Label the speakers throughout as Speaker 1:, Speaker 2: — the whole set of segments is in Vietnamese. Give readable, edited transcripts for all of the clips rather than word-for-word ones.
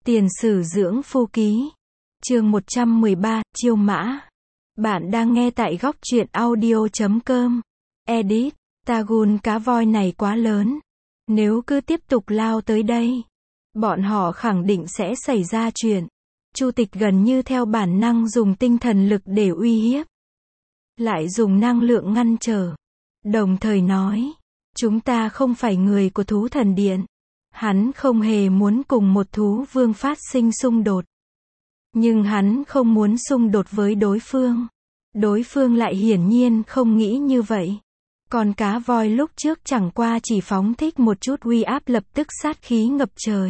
Speaker 1: Tiền sử dưỡng phu ký. Chương 113, chiêu mã. Bạn đang nghe tại góc truyện audio.com. Edit. Tagun cá voi này quá lớn. Nếu cứ tiếp tục lao tới đây, bọn họ khẳng định sẽ xảy ra chuyện. Chu Tịch gần như theo bản năng dùng tinh thần lực để uy hiếp. Lại dùng năng lượng ngăn trở. Đồng thời nói, chúng ta không phải người của thú thần điện. Hắn không hề muốn cùng một thú vương phát sinh xung đột. Nhưng hắn không muốn xung đột với đối phương. Đối phương lại hiển nhiên không nghĩ như vậy. Còn cá voi lúc trước chẳng qua chỉ phóng thích một chút uy áp lập tức sát khí ngập trời.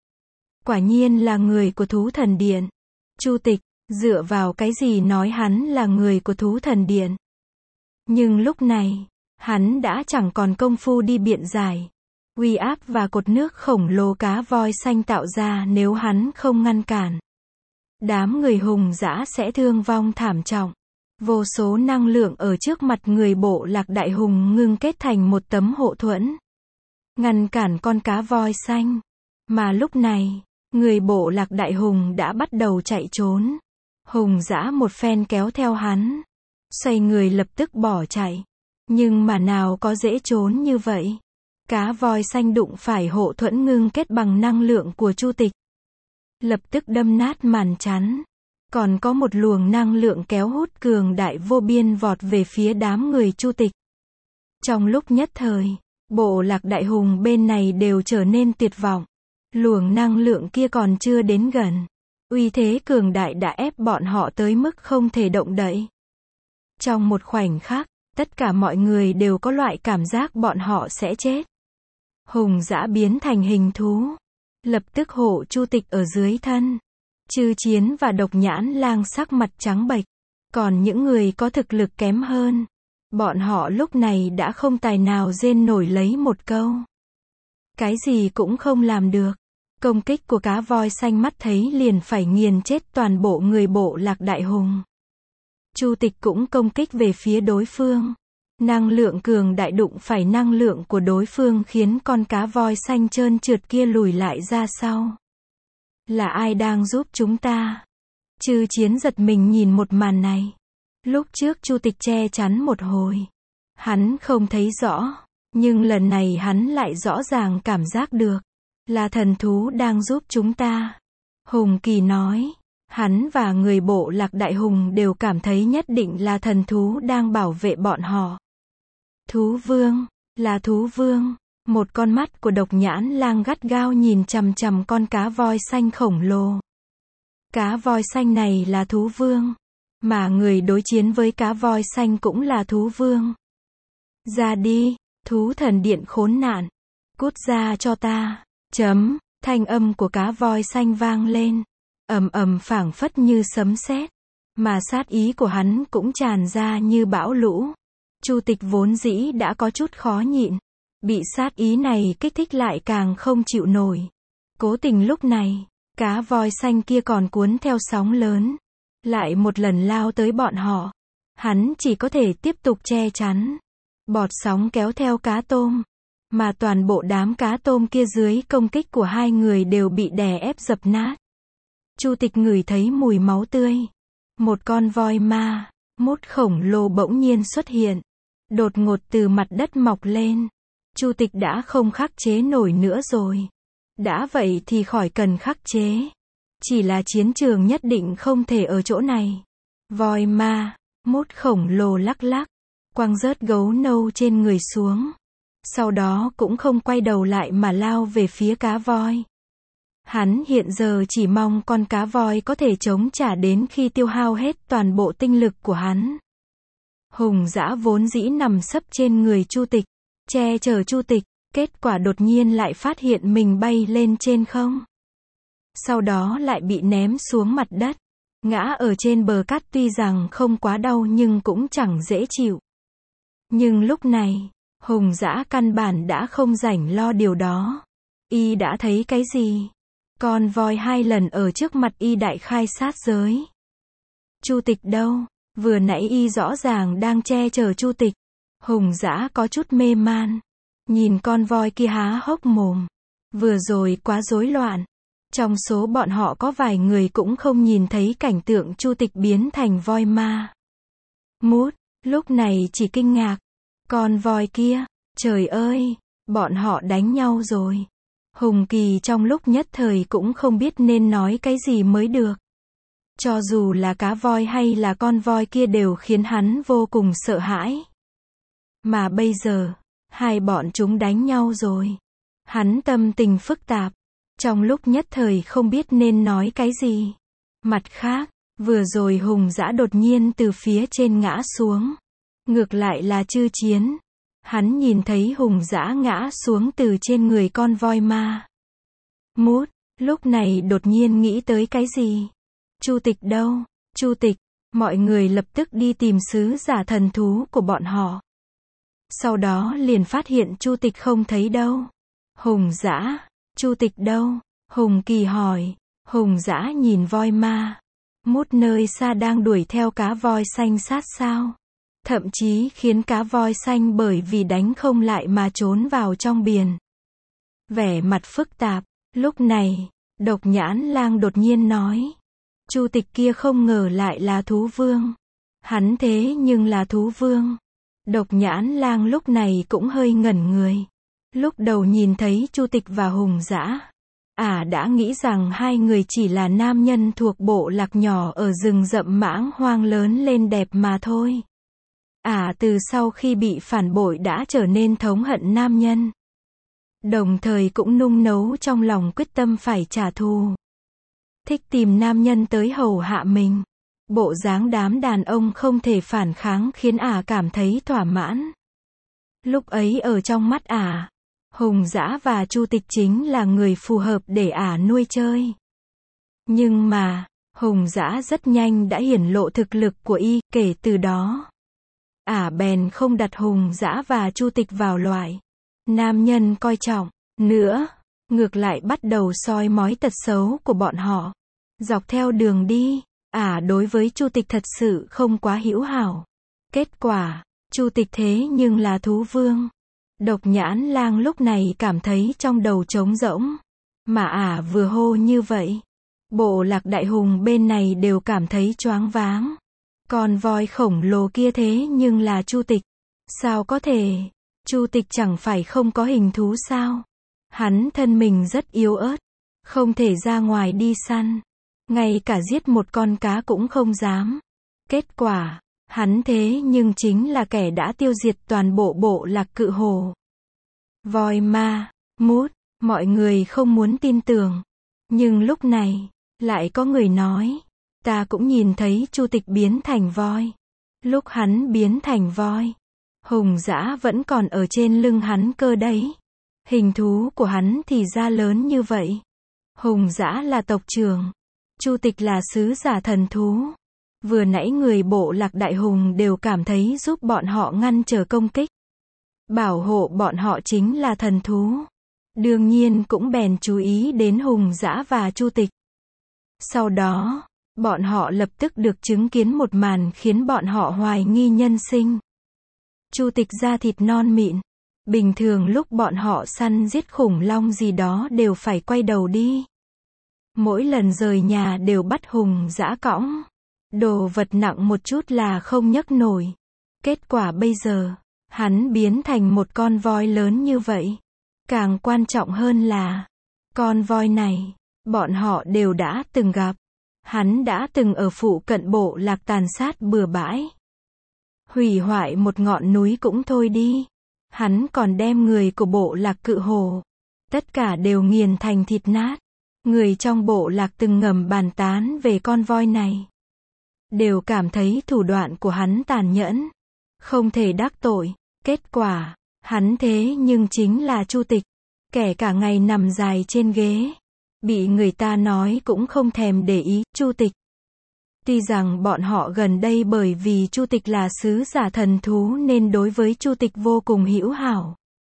Speaker 1: Quả nhiên là người của thú thần điện. Chu Tịch, dựa vào cái gì nói hắn là người của thú thần điện? Nhưng lúc này, hắn đã chẳng còn công phu đi biện giải. Uy áp và cột nước khổng lồ cá voi xanh tạo ra nếu hắn không ngăn cản. Đám người hùng dã sẽ thương vong thảm trọng. Vô số năng lượng ở trước mặt người bộ lạc đại hùng ngưng kết thành một tấm hộ thuẫn. Ngăn cản con cá voi xanh. Mà lúc này, người bộ lạc đại hùng đã bắt đầu chạy trốn. Hùng dã một phen kéo theo hắn. Xoay người lập tức bỏ chạy. Nhưng mà nào có dễ trốn như vậy. Cá voi xanh đụng phải hộ thuẫn ngưng kết bằng năng lượng của Chu Tịch. Lập tức đâm nát màn chắn. Còn có một luồng năng lượng kéo hút cường đại vô biên vọt về phía đám người Chu Tịch. Trong lúc nhất thời, bộ lạc đại hùng bên này đều trở nên tuyệt vọng. Luồng năng lượng kia còn chưa đến gần. Uy thế cường đại đã ép bọn họ tới mức không thể động đậy. Trong một khoảnh khắc, tất cả mọi người đều có loại cảm giác bọn họ sẽ chết. Hùng dã biến thành hình thú. Lập tức hộ Chu Tịch ở dưới thân. Chư Chiến và Độc Nhãn Lang sắc mặt trắng bệch. Còn những người có thực lực kém hơn, bọn họ lúc này đã không tài nào rên nổi lấy một câu. Cái gì cũng không làm được. Công kích của cá voi xanh mắt thấy liền phải nghiền chết toàn bộ người bộ lạc đại hùng. Chu Tịch cũng công kích về phía đối phương. Năng lượng cường đại đụng phải năng lượng của đối phương khiến con cá voi xanh trơn trượt kia lùi lại ra sau. Là ai đang giúp chúng ta? Chư Chiến giật mình nhìn một màn này. Lúc trước Chu Tịch che chắn một hồi. Hắn không thấy rõ. Nhưng lần này hắn lại rõ ràng cảm giác được. Là thần thú đang giúp chúng ta. Hùng Kỳ nói. Hắn và người bộ lạc đại hùng đều cảm thấy nhất định là thần thú đang bảo vệ bọn họ. Thú vương, là thú vương. Một con mắt của Độc Nhãn Lang gắt gao nhìn chằm chằm con cá voi xanh khổng lồ. Cá voi xanh này là thú vương. Mà người đối chiến với cá voi xanh cũng là thú vương. Ra đi, thú thần điện khốn nạn. Cút ra cho ta. Thanh âm của cá voi xanh vang lên. Ầm ầm phảng phất như sấm sét. Mà sát ý của hắn cũng tràn ra như bão lũ. Chu Tịch vốn dĩ đã có chút khó nhịn. Bị sát ý này kích thích lại càng không chịu nổi. Cố tình lúc này, cá voi xanh kia còn cuốn theo sóng lớn. Lại một lần lao tới bọn họ. Hắn chỉ có thể tiếp tục che chắn. Bọt sóng kéo theo cá tôm. Mà toàn bộ đám cá tôm kia dưới công kích của hai người đều bị đè ép dập nát. Chu Tịch ngửi thấy mùi máu tươi. Một con voi ma, mút khổng lồ bỗng nhiên xuất hiện. Đột ngột từ mặt đất mọc lên. Chu Tịch đã không khắc chế nổi nữa rồi. Đã vậy thì khỏi cần khắc chế. Chỉ là chiến trường nhất định không thể ở chỗ này. Voi ma, mút khổng lồ lắc lắc, quăng rớt gấu nâu trên người xuống. Sau đó cũng không quay đầu lại mà lao về phía cá voi. Hắn hiện giờ chỉ mong con cá voi có thể chống trả đến khi tiêu hao hết toàn bộ tinh lực của hắn. Hùng dã vốn dĩ nằm sấp trên người Chu Tịch, che chở Chu Tịch, kết quả đột nhiên lại phát hiện mình bay lên trên không. Sau đó lại bị ném xuống mặt đất, ngã ở trên bờ cát tuy rằng không quá đau nhưng cũng chẳng dễ chịu. Nhưng lúc này, hùng dã căn bản đã không rảnh lo điều đó. Y đã thấy cái gì? Con voi 2 lần ở trước mặt y đại khai sát giới. Chu Tịch đâu? Vừa nãy y rõ ràng đang che chở Chu Tịch. Hùng dã có chút mê man. Nhìn con voi kia há hốc mồm. Vừa rồi quá rối loạn. Trong số bọn họ có vài người cũng không nhìn thấy cảnh tượng Chu Tịch biến thành voi ma. Mút, lúc này chỉ kinh ngạc. Con voi kia, trời ơi, bọn họ đánh nhau rồi. Hùng Kỳ trong lúc nhất thời cũng không biết nên nói cái gì mới được. Cho dù là cá voi hay là con voi kia đều khiến hắn vô cùng sợ hãi. Mà bây giờ, hai bọn chúng đánh nhau rồi. Hắn tâm tình phức tạp. Trong lúc nhất thời không biết nên nói cái gì. Mặt khác, vừa rồi Hùng Dã đột nhiên từ phía trên ngã xuống. Ngược lại là Chư Chiến. Hắn nhìn thấy Hùng Dã ngã xuống từ trên người con voi ma. Mút, lúc này đột nhiên nghĩ tới cái gì? Chu Tịch đâu? Chu Tịch, mọi người lập tức đi tìm sứ giả thần thú của bọn họ. Sau đó liền phát hiện Chu Tịch không thấy đâu. Hùng Dã, Chu Tịch đâu? Hùng Kỳ hỏi. Hùng Dã nhìn voi ma. Mút nơi xa đang đuổi theo cá voi xanh sát sao. Thậm chí khiến cá voi xanh bởi vì đánh không lại mà trốn vào trong biển. Vẻ mặt phức tạp. Lúc này, Độc Nhãn Lang đột nhiên nói. Chu Tịch kia không ngờ lại là thú vương. Hắn thế nhưng là thú vương. Độc Nhãn Lang lúc này cũng hơi ngẩn người. Lúc đầu nhìn thấy Chu Tịch và Hùng Dã, đã nghĩ rằng hai người chỉ là nam nhân thuộc bộ lạc nhỏ ở rừng rậm mãng hoang lớn lên đẹp mà thôi. Từ sau khi bị phản bội đã trở nên thống hận nam nhân. Đồng thời cũng nung nấu trong lòng quyết tâm phải trả thù. Thích tìm nam nhân tới hầu hạ mình. Bộ dáng đám đàn ông không thể phản kháng khiến cảm thấy thỏa mãn. Lúc ấy ở trong mắt Hùng Dã và Chu Tịch chính là người phù hợp để nuôi chơi. Nhưng mà, Hùng Dã rất nhanh đã hiển lộ thực lực của y, kể từ đó. Bèn không đặt Hùng Dã và Chu Tịch vào loại nam nhân coi trọng nữa, ngược lại bắt đầu soi mói tật xấu của bọn họ. Dọc theo đường đi, đối với Chu Tịch thật sự không quá hữu hảo. Kết quả, Chu Tịch thế nhưng là thú vương. Độc Nhãn Lang lúc này cảm thấy trong đầu trống rỗng. Mà vừa hô như vậy, bộ lạc đại hùng bên này đều cảm thấy choáng váng. Con voi khổng lồ kia thế nhưng là Chu Tịch. Sao có thể? Chu Tịch chẳng phải không có hình thú sao? Hắn thân mình rất yếu ớt, không thể ra ngoài đi săn. Ngay cả giết một con cá cũng không dám. Kết quả, hắn thế nhưng chính là kẻ đã tiêu diệt toàn bộ bộ lạc Cự Hổ. Voi ma, Mút, mọi người không muốn tin tưởng. Nhưng lúc này, lại có người nói, ta cũng nhìn thấy Chu Tịch biến thành voi. Lúc hắn biến thành voi, Hùng Dã vẫn còn ở trên lưng hắn cơ đấy. Hình thú của hắn thì ra lớn như vậy. Hùng Dã là tộc trưởng, Chu Tịch là sứ giả thần thú. Vừa nãy người bộ lạc đại hùng đều cảm thấy giúp bọn họ ngăn trở công kích. Bảo hộ bọn họ chính là thần thú. Đương nhiên cũng bèn chú ý đến Hùng Dã và Chu Tịch. Sau đó, bọn họ lập tức được chứng kiến một màn khiến bọn họ hoài nghi nhân sinh. Chu Tịch da thịt non mịn. Bình thường lúc bọn họ săn giết khủng long gì đó đều phải quay đầu đi. Mỗi lần rời nhà đều bắt Hùng Dã cõng. Đồ vật nặng một chút là không nhấc nổi. Kết quả bây giờ, hắn biến thành một con voi lớn như vậy. Càng quan trọng hơn là, con voi này, bọn họ đều đã từng gặp. Hắn đã từng ở phụ cận bộ lạc tàn sát bừa bãi. Hủy hoại một ngọn núi cũng thôi đi. Hắn còn đem người của bộ lạc Cự Hổ. Tất cả đều nghiền thành thịt nát. Người trong bộ lạc từng ngầm bàn tán về con voi này. Đều cảm thấy thủ đoạn của hắn tàn nhẫn. Không thể đắc tội. Kết quả, hắn thế nhưng chính là Chu Tịch. Kẻ cả ngày nằm dài trên ghế. Bị người ta nói cũng không thèm để ý, Chu Tịch. Tuy rằng bọn họ gần đây bởi vì Chu Tịch là sứ giả thần thú nên đối với Chu Tịch vô cùng hữu hảo.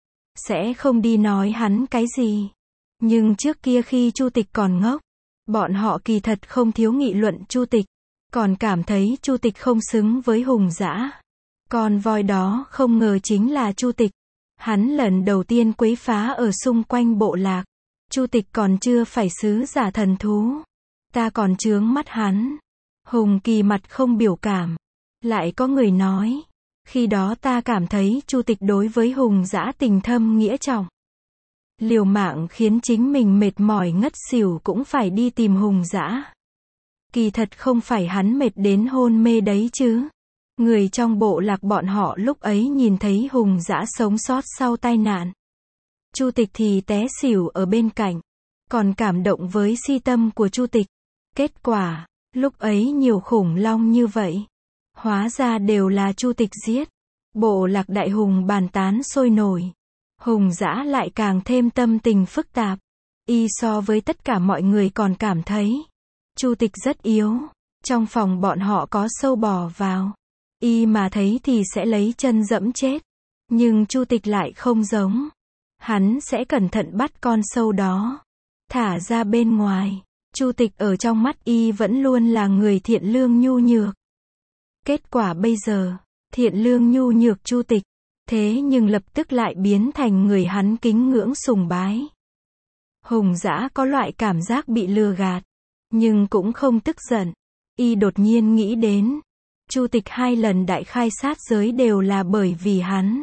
Speaker 1: Sẽ không đi nói hắn cái gì. Nhưng trước kia khi Chu Tịch còn ngốc, bọn họ kỳ thật không thiếu nghị luận Chu Tịch. Còn cảm thấy Chu Tịch không xứng với Hùng Dã. Con voi đó không ngờ chính là Chu Tịch. Hắn lần đầu tiên quấy phá ở xung quanh bộ lạc. Chu Tịch còn chưa phải sứ giả thần thú. Ta còn chướng mắt hắn. Hùng Kỳ mặt không biểu cảm. Lại có người nói. Khi đó ta cảm thấy Chu Tịch đối với Hùng Dã tình thâm nghĩa trọng. Liều mạng khiến chính mình mệt mỏi ngất xỉu cũng phải đi tìm Hùng Dã. Kỳ thật không phải hắn mệt đến hôn mê đấy chứ. Người trong bộ lạc bọn họ lúc ấy nhìn thấy Hùng Dã sống sót sau tai nạn. Chu Tịch thì té xỉu ở bên cạnh. Còn cảm động với si tâm của Chu Tịch. Kết quả, lúc ấy nhiều khủng long như vậy. Hóa ra đều là Chu Tịch giết. Bộ lạc đại hùng bàn tán sôi nổi. Hùng Dã lại càng thêm tâm tình phức tạp. Y so với tất cả mọi người còn cảm thấy Chu Tịch rất yếu. Trong phòng bọn họ có sâu bò vào. Y mà thấy thì sẽ lấy chân dẫm chết. Nhưng Chu Tịch lại không giống. Hắn sẽ cẩn thận bắt con sâu đó. Thả ra bên ngoài. Chu Tịch ở trong mắt Y vẫn luôn là người thiện lương nhu nhược. Kết quả bây giờ, thiện lương nhu nhược Chu Tịch. Thế nhưng lập tức lại biến thành người hắn kính ngưỡng sùng bái. Hùng Dã có loại cảm giác bị lừa gạt. Nhưng cũng không tức giận. Y đột nhiên nghĩ đến. Chu Tịch 2 lần đại khai sát giới đều là bởi vì hắn.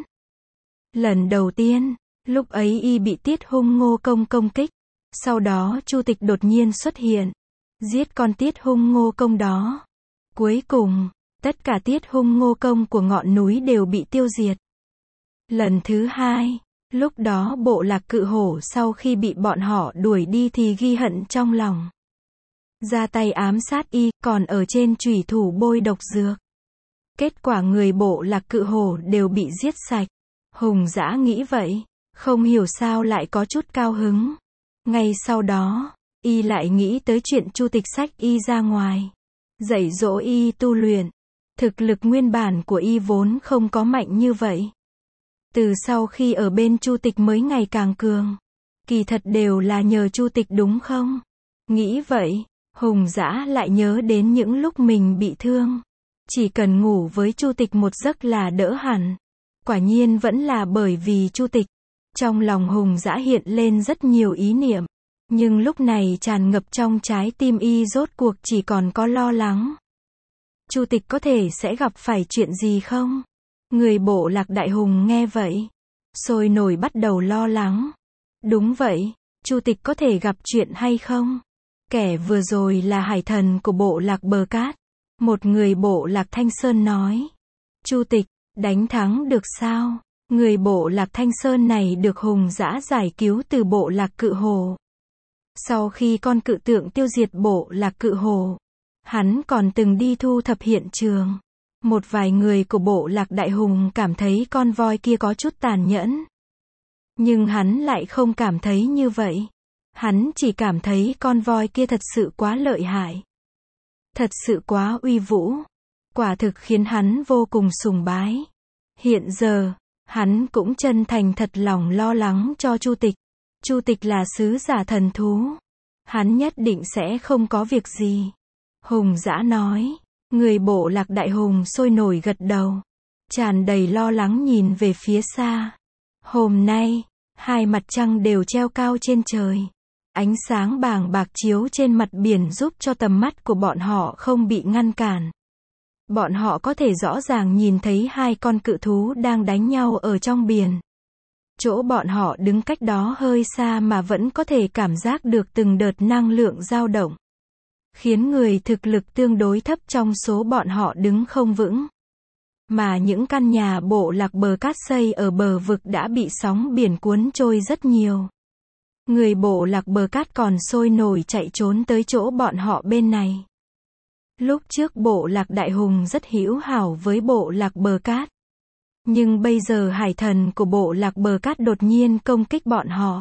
Speaker 1: Lần đầu tiên, lúc ấy Y bị Tiết Hung Ngô Công công kích. Sau đó Chu Tịch đột nhiên xuất hiện. Giết con Tiết Hung Ngô Công đó. Cuối cùng, tất cả Tiết Hung Ngô Công của ngọn núi đều bị tiêu diệt. Lần thứ 2, lúc đó bộ lạc Cự Hổ sau khi bị bọn họ đuổi đi thì ghi hận trong lòng. Ra tay ám sát Y, còn ở trên chủy thủ bôi độc dược. Kết quả người bộ lạc Cự Hổ đều bị giết sạch. Hùng Dã nghĩ vậy, không hiểu sao lại có chút cao hứng. Ngay sau đó, Y lại nghĩ tới chuyện Chu Tịch xách Y ra ngoài. Dạy dỗ Y tu luyện. Thực lực nguyên bản của Y vốn không có mạnh như vậy. Từ sau khi ở bên Chu Tịch mới ngày càng cường. Kỳ thật đều là nhờ Chu Tịch đúng không? Nghĩ vậy, Hùng Dã lại nhớ đến những lúc mình bị thương. Chỉ cần ngủ với Chu Tịch một giấc là đỡ hẳn. Quả nhiên vẫn là bởi vì Chu Tịch. Trong lòng Hùng Dã hiện lên rất nhiều ý niệm. Nhưng lúc này tràn ngập trong trái tim Y rốt cuộc chỉ còn có lo lắng. Chu Tịch có thể sẽ gặp phải chuyện gì không? Người bộ lạc đại hùng nghe vậy. Sôi nổi bắt đầu lo lắng. Đúng vậy, Chu Tịch có thể gặp chuyện hay không? Kẻ vừa rồi là hải thần của bộ lạc Bờ Cát. Một người bộ lạc Thanh Sơn nói. Chu Tịch, đánh thắng được sao? Người bộ lạc Thanh Sơn này được Hùng Dã giải cứu từ bộ lạc Cự Hổ. Sau khi con cự tượng tiêu diệt bộ lạc Cự Hổ, hắn còn từng đi thu thập hiện trường. Một vài người của bộ lạc đại hùng cảm thấy con voi kia có chút tàn nhẫn. Nhưng hắn lại không cảm thấy như vậy. Hắn chỉ cảm thấy con voi kia thật sự quá lợi hại. Thật sự quá uy vũ. Quả thực khiến hắn vô cùng sùng bái. Hiện giờ, hắn cũng chân thành thật lòng lo lắng cho Chu Tịch. Chu Tịch là sứ giả thần thú. Hắn nhất định sẽ không có việc gì. Hùng Dã nói. Người bộ lạc đại hùng sôi nổi gật đầu. Tràn đầy lo lắng nhìn về phía xa. Hôm nay, 2 mặt trăng đều treo cao trên trời. Ánh sáng bàng bạc chiếu trên mặt biển giúp cho tầm mắt của bọn họ không bị ngăn cản. Bọn họ có thể rõ ràng nhìn thấy 2 con cự thú đang đánh nhau ở trong biển. Chỗ bọn họ đứng cách đó hơi xa mà vẫn có thể cảm giác được từng đợt năng lượng dao động. Khiến người thực lực tương đối thấp trong số bọn họ đứng không vững. Mà những căn nhà bộ lạc Bờ Cát xây ở bờ vực đã bị sóng biển cuốn trôi rất nhiều. Người bộ lạc Bờ Cát còn sôi nổi chạy trốn tới chỗ bọn họ bên này. Lúc trước bộ lạc đại hùng rất hữu hảo với bộ lạc Bờ Cát. Nhưng bây giờ hải thần của bộ lạc Bờ Cát đột nhiên công kích bọn họ.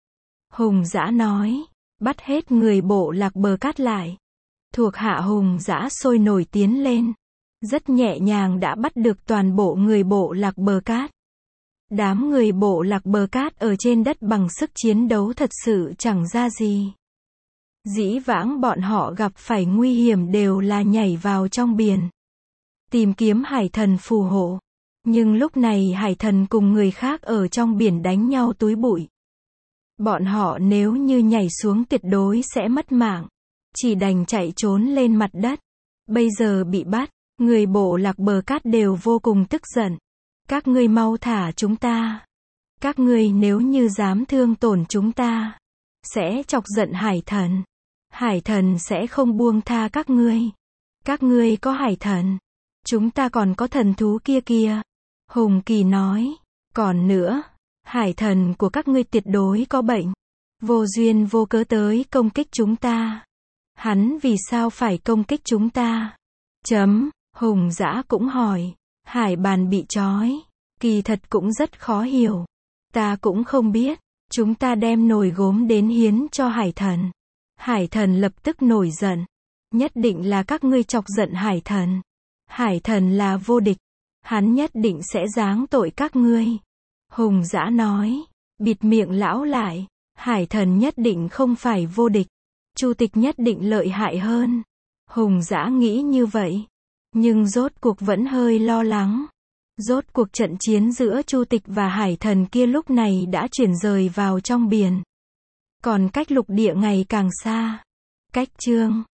Speaker 1: Hùng Dã nói, bắt hết người bộ lạc Bờ Cát lại. Thuộc hạ Hùng Dã sôi nổi tiến lên. Rất nhẹ nhàng đã bắt được toàn bộ người bộ lạc Bờ Cát. Đám người bộ lạc Bờ Cát ở trên đất bằng sức chiến đấu thật sự chẳng ra gì. Dĩ vãng bọn họ gặp phải nguy hiểm đều là nhảy vào trong biển. Tìm kiếm hải thần phù hộ. Nhưng lúc này hải thần cùng người khác ở trong biển đánh nhau túi bụi. Bọn họ nếu như nhảy xuống tuyệt đối sẽ mất mạng. Chỉ đành chạy trốn lên mặt đất. Bây giờ bị bắt, người bộ lạc bờ cát đều vô cùng tức giận. Các ngươi mau thả chúng ta. Các ngươi nếu như dám thương tổn chúng ta, sẽ chọc giận hải thần. Hải thần sẽ không buông tha các ngươi. Các ngươi có hải thần. Chúng ta còn có thần thú kia kìa. Hùng Kỳ nói. Còn nữa, hải thần của các ngươi tuyệt đối có bệnh. Vô duyên vô cớ tới công kích chúng ta. Hắn vì sao phải công kích chúng ta? Hùng Dã cũng hỏi. Hải bàn bị trói. Kỳ thật cũng rất khó hiểu. Ta cũng không biết. Chúng ta đem nồi gốm đến hiến cho hải thần. Hải thần lập tức nổi giận. Nhất định là các ngươi chọc giận hải thần. Hải thần là vô địch. Hắn nhất định sẽ giáng tội các ngươi. Hùng Dã nói. Bịt miệng lão lại. Hải thần nhất định không phải vô địch. Chu Tịch nhất định lợi hại hơn. Hùng Dã nghĩ như vậy. Nhưng rốt cuộc vẫn hơi lo lắng. Rốt cuộc trận chiến giữa Chu Tịch và hải thần kia lúc này đã chuyển rời vào trong biển. Còn cách lục địa ngày càng xa. Cách chương